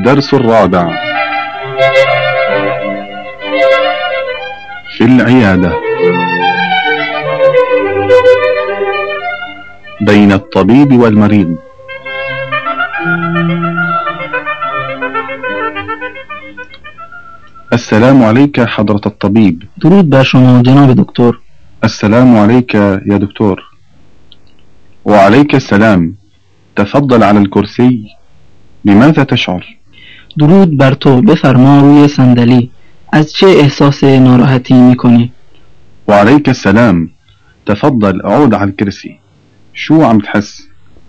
الدرس الرابع في العيادة بين الطبيب والمريض. السلام عليك حضرة الطبيب. درود بر شما جناب دکتر. السلام عليك يا دكتور. وعليك السلام. تفضل على الكرسي. بماذا تشعر؟ درود بر تو، بفرما روی صندلی. از چه احساس ناراحتی میکنی؟ وعليك السلام. تفضل اقعد على الكرسي. شو عم تحس؟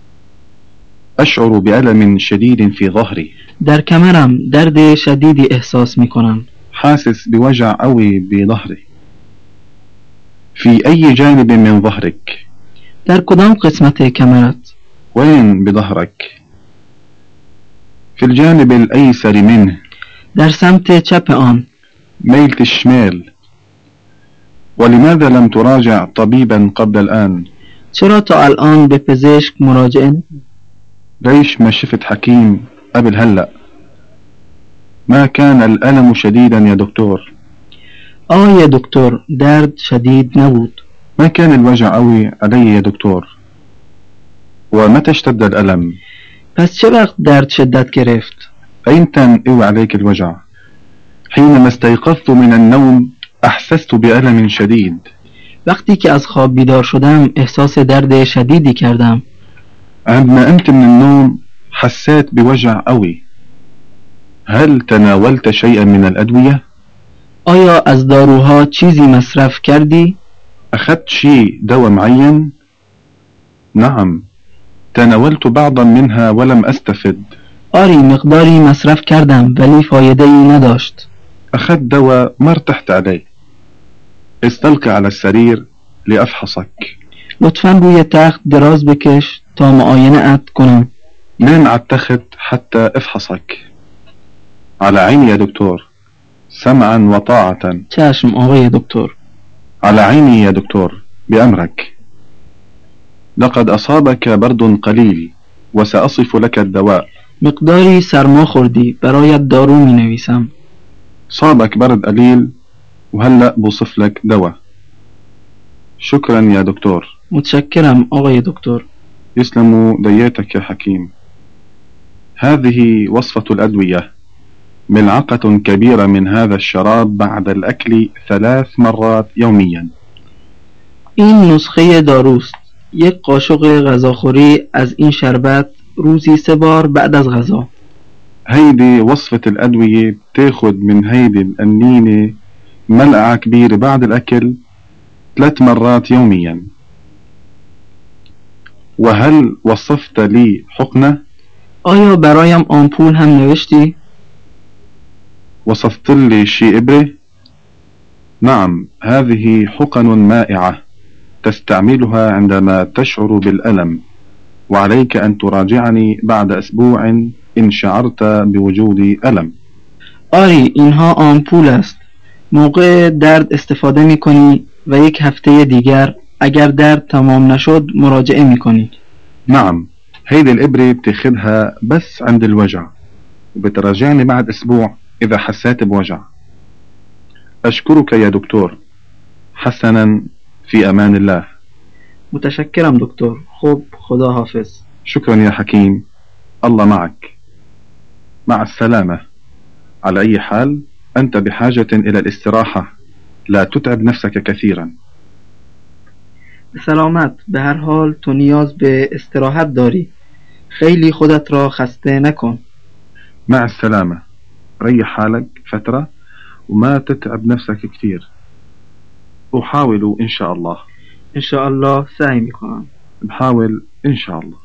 أشعر بألم شديد في ظهري. در کمرم درد شدیدی احساس میکنم. حاسس بوجع قوي بظهري. في أي جانب من ظهرك؟ در کدام قسمت کمرت؟ وين بظهرك؟ في الجانب الأيسر منه. در سمت چپ آن. ميلة الشمال. ولماذا لم تراجع طبيبا قبل الآن؟ چرا تا الان به پزشک مراجعه؟ ليش ما شفت حكيم قبل هلأ؟ ما كان الألم شديدا يا دكتور؟ آه يا دكتور، درد شديد نبود. ما كان الوجع قوي علي يا دكتور؟ ومتى اشتد الألم؟ پس چه وقت درد شدت گرفت؟ أيمتى قوي عليك الوجع؟ حينما استيقظت من النوم أحسست بألم شديد. وقتی که از خواب بیدار شدم احساس درد شدیدی کردم. عندما قمت من النوم حسيت بوجع قوي. هل تناولت شيئا من الأدوية؟ آیا از داروها چیزی مصرف کردی؟ أخذت شيء دواء معين؟ نعم، تناولت بعضا منها ولم أستفد. آری، مقداری مصرف کردم ولی فایده ای نداشت. أخذت دواء ما ارتحت عليه. استلقي على السرير لأفحصك. لطفاً روی تخت دراز بکش تا معاینه ات کنم. نام على التخت حتى افحصك. على عيني يا دكتور. سمعا وطاعة. چشم آقای دکتر. على عيني يا دكتور. بأمرك. لقد أصابك برد قليل وسأصف لك الدواء. مقداری سرما خوردی، برایت دارو می نویسم. صابك برد قليل وهلأ بوصف لك دواء. شكرا يا دكتور. متشکرم آقای دکتر. يسلم دياتك يا حكيم. هذه وصفة الأدوية. ملعقة كبيرة من هذا الشراب بعد الأكل 3 مرات يوميا. این نسخه داروست. یک قاشق غذاخوری از این شربت روزی 3 بار بعد از غذا. هيدي وصفة الأدوية. بتاخد من هيدي القنينة ملعقة كبيرة بعد الأكل 3 مرات يوميا. وهل وصفت لي حقنة؟ آیا برایم آمپول هم نوشتی؟ وصفت لي شي إبرة؟ نعم، هذه حقن مائعة تستعملها عندما تشعر بالألم، وعليك أن تراجعني بعد أسبوع إن شعرت بوجود ألم. آری، اینها آمپول است. موقع درد استفاده می کنی و 1 هفته دیگر اگر درد تمام نشد مراجعه می کنی. نعم، هيدي الإبرة بتاخدها بس عند الوجع وبتراجعني بعد أسبوع إذا حسيت بوجع. أشكرك يا دكتور. حسنا، في أمان الله. متشکرم دکتر. خب، خدا حافظ. شكرا يا حكيم. الله معك. مع السلامة. على أي حال أنت بحاجة إلى الاستراحة. لا تتعب نفسك كثيرا. سلامت. به هر حال تو نیاز به استراحت داری. خیلی خودت را خسته نکن. مع السلامة. ريح حالك فترة وما تتعب نفسك كثير. أحاول إن شاء الله. إن شاء الله سعی میکنم. بحاول إن شاء الله.